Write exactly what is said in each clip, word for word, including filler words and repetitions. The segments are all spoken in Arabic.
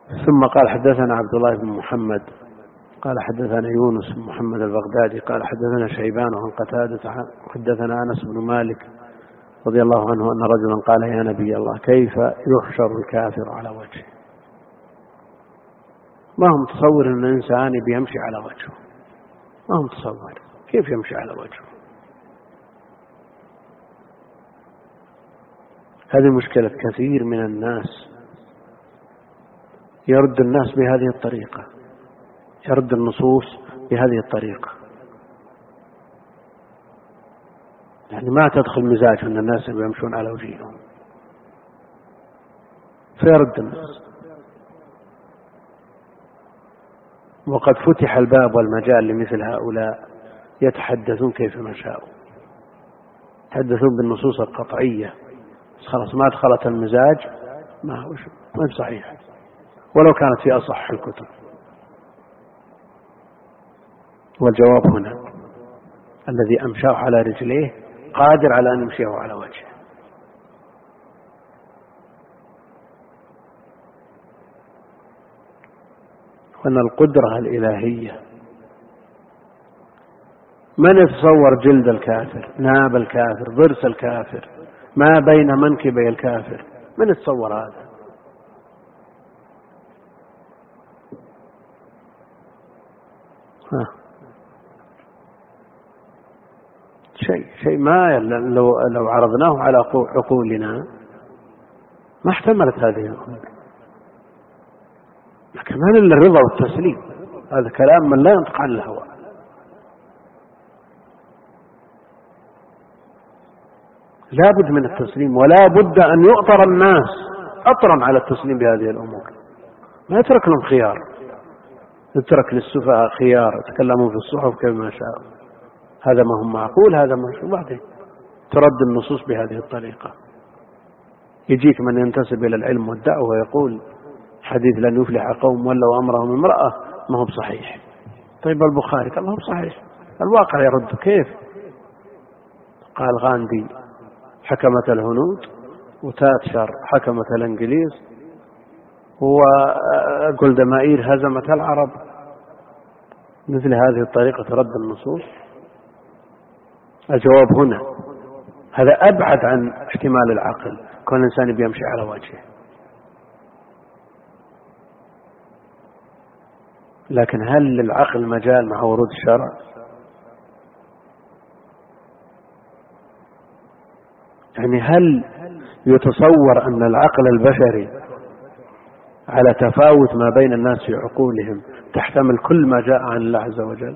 ثم قال حدثنا عبد الله بن محمد قال حدثنا يونس بن محمد البغدادي قال حدثنا شيبان عن قتادة حدثنا أنس بن مالك رضي الله عنه أن رجلا قال يا نبي الله كيف يحشر الكافر على وجهه؟ ما هم تصور أن الإنسان بيمشي على وجهه، ما هم تصور كيف يمشي على وجهه. هذه مشكلة كثير من الناس، يرد الناس بهذه الطريقة، يرد النصوص بهذه الطريقة، يعني ما تدخل مزاج أن الناس يمشون على وجههم فيرد الناس. وقد فتح الباب والمجال لمثل هؤلاء يتحدثون كيفما شاءوا، يتحدثون بالنصوص القطعية، خلاص ما دخلت المزاج ما هو ما صحيح ولو كانت في أصح الكتب. والجواب هنا الذي أمشاه على رجليه قادر على أن يمشيه على وجهه. وأن القدرة الإلهية، من يتصور جلد الكافر، ناب الكافر، ضرس الكافر، ما بين منكبي الكافر، من يتصور هذا؟ ها. شيء شيء ما لو لو عرضناه على عقولنا ما احتملت هذه الأمور. لكن ما إلا الرضا والتسليم، هذا كلام من لا ينطق عن الهوى. لا بد من التسليم، ولا بد أن يؤطر الناس أطرا على التسليم بهذه الأمور، ما يترك لهم خيار، يترك للسفهاء خيار يتكلمون في الصحف كما شاء. هذا ما هم معقول، هذا ما شو بعدين ترد النصوص بهذه الطريقة. يجيك من ينتسب إلى العلم والدعوة ويقول حديث لن يفلح قوم ولوا أمرهم امرأة ما هو بصحيح. طيب البخاري قال ما هو بصحيح، الواقع يرد. كيف؟ قال غاندي حكمت الهنود، وتاتشر حكمت الانجليز، وجولدمائير هزمت العرب. مثل هذه الطريقة ترد النصوص؟ الجواب هنا هذا أبعد عن احتمال العقل، كون الإنسان بيمشي على وجهه. لكن هل للعقل مجال مع ورود الشرع؟ يعني هل يتصور أن العقل البشري على تفاوت ما بين الناس في عقولهم تحتمل كل ما جاء عن الله عز وجل؟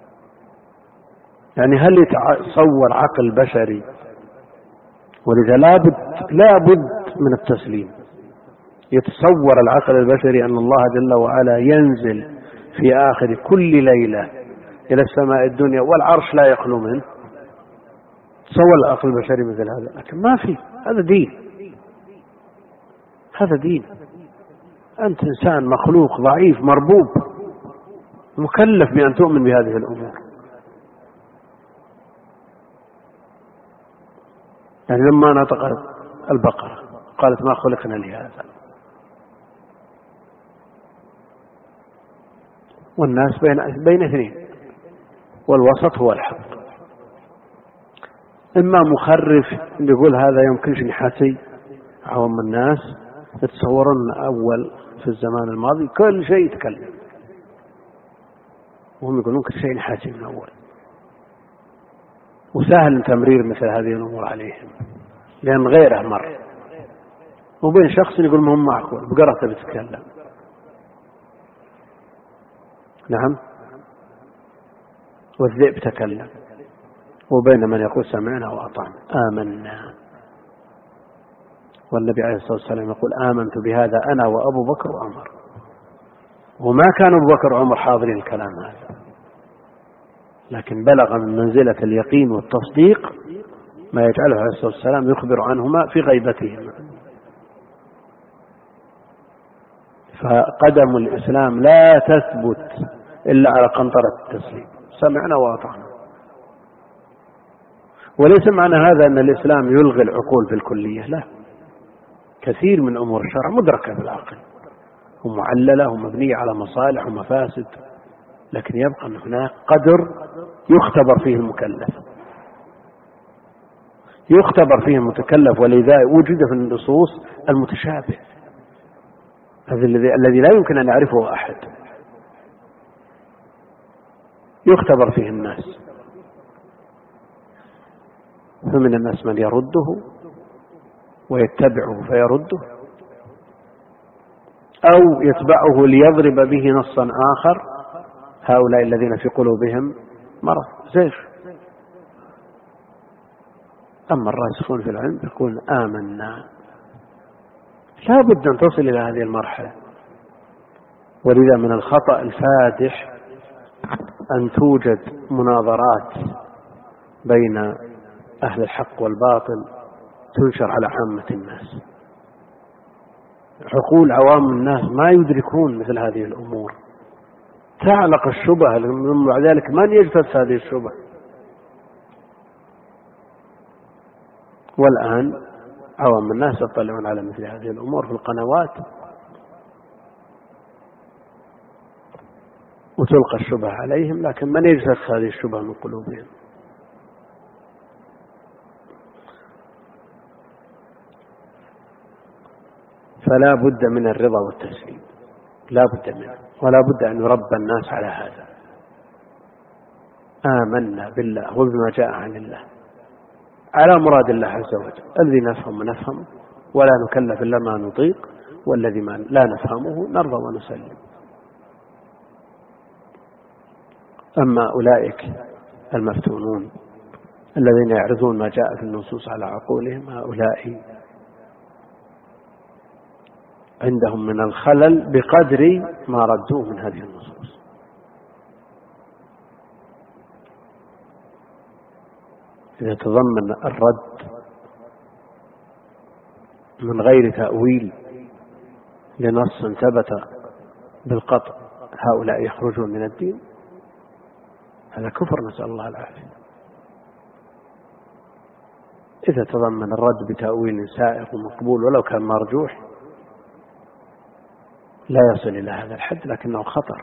يعني هل يتصور عقل بشري؟ ولذا لابد لابد من التسليم. يتصور العقل البشري أن الله جل وعلا ينزل في آخر كل ليلة إلى السماء الدنيا والعرش لا يخلو منه؟ تصور العقل البشري مثل هذا؟ لكن ما في. هذا دين، هذا دين. أنت إنسان مخلوق ضعيف مربوب مكلف بأن تؤمن بهذه الأمور. يعني لما نطقت البقرة قالت ما خلقنا لهذا، والناس بين بين اثنين والوسط هو الحق. إما مخرف يقول هذا يمكنش نحاسي عوام الناس يتصورون أول في الزمان الماضي كل شيء يتكلم، وهم يقولون كل شيء نحاسي من أول، وسهل تمرير مثل هذه الأمور عليهم لأن غيره مر. وبين شخص يقول ما هم معقول بقرأته بتتكلم. نعم. والذئب تكلم، وبين من يقول سمعنا وأطعنا آمنا. والنبي عليه الصلاة والسلام يقول آمنت بهذا أنا وأبو بكر وعمر، وما كان أبو بكر وعمر حاضرين الكلام هذا، لكن بلغ من منزلة اليقين والتصديق ما يجعله عليه الصلاة والسلام يخبر عنهما في غيبتهما. فقدم الإسلام لا تثبت إلا على قنطرة التسليم، سمعنا وأطعنا. وليس معنى هذا أن الإسلام يلغي العقول بالكلية، لا، كثير من أمور الشرع مدركة بالعقل، ومعللة ومبنية على مصالح ومفاسد، لكن يبقى أن هناك قدر يختبر فيه المكلف، يختبر فيه المتكلف، ولذا وجد في النصوص المتشابه الذي لا يمكن أن يعرفه أحد، يختبر فيه الناس. فمن الناس من يرده ويتبعه فيرده، أو يتبعه ليضرب به نصا آخر، هؤلاء الذين في قلوبهم مرض زيغ. أما الراسخون في العلم يقول آمنا. لا بد أن تصل إلى هذه المرحلة. ولذا من الخطأ الفادح أن توجد مناظرات بين أهل الحق والباطل تنشر على عامة الناس. عقول عوام الناس ما يدركون مثل هذه الأمور، تعلق الشبه، من بعد ذلك من يجتث هذه الشبه. والآن عوام الناس يطلعون على مثل هذه الأمور في القنوات، وتلقى الشبه عليهم، لكن من يجتث هذه الشبه من قلوبهم؟ فلا بد من الرضا والتسليم، لا بد منه، ولا بد أن يربى الناس على هذا. آمنا بالله وبما جاء عن الله على مراد الله عز وجل، الذي نفهم نفهم ولا نكلف إلا ما نطيق، والذي ما لا نفهمه نرضى ونسلم. أما أولئك المفتونون الذين يعرضون ما جاء في النصوص على عقولهم، هؤلاء عندهم من الخلل بقدر ما ردوه من هذه النصوص. إذا تضمن الرد من غير تأويل لنص ثبت بالقطع هؤلاء يخرجون من الدين، هذا كفر، نسأل الله العافية. إذا تضمن الرد بتأويل سائغ ومقبول ولو كان مرجوح لا يصل إلى هذا الحد، لكنه خطر.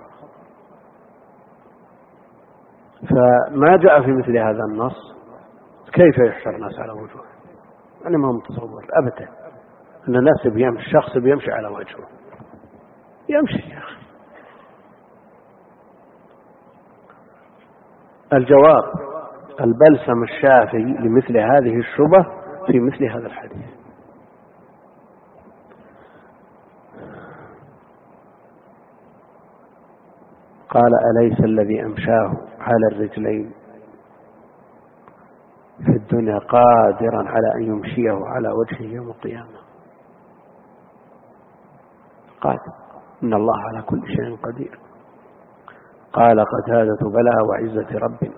فما جاء في مثل هذا النص كيف يحشر الناس على وجوه؟ أنا ما متصور أبدا أن الناس بيمشي، الشخص بيمشي على وجهه، يمشي يا أخي. الجواب البلسم الشافي لمثل هذه الشبه في مثل هذا الحديث. قال أليس الذي أمشاه على الرجلين في الدنيا قادرا على أن يمشيه على وجهه يوم القيامة؟ قال إن الله على كل شيء قدير. قال قتادة بلى وعزة ربنا.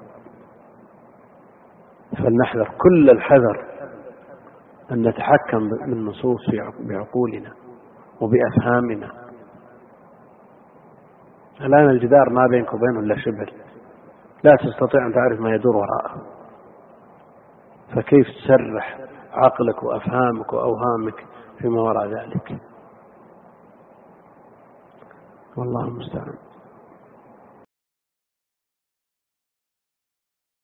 فلنحذر كل الحذر أن نتحكم بالنصوص بعقولنا وبأفهامنا. الآن الجدار ما بينك وبينه إلا شبر، لا تستطيع أن تعرف ما يدور وراءه، فكيف تسرح عقلك وأفهامك وأوهامك فيما وراء ذلك؟ والله المستعان.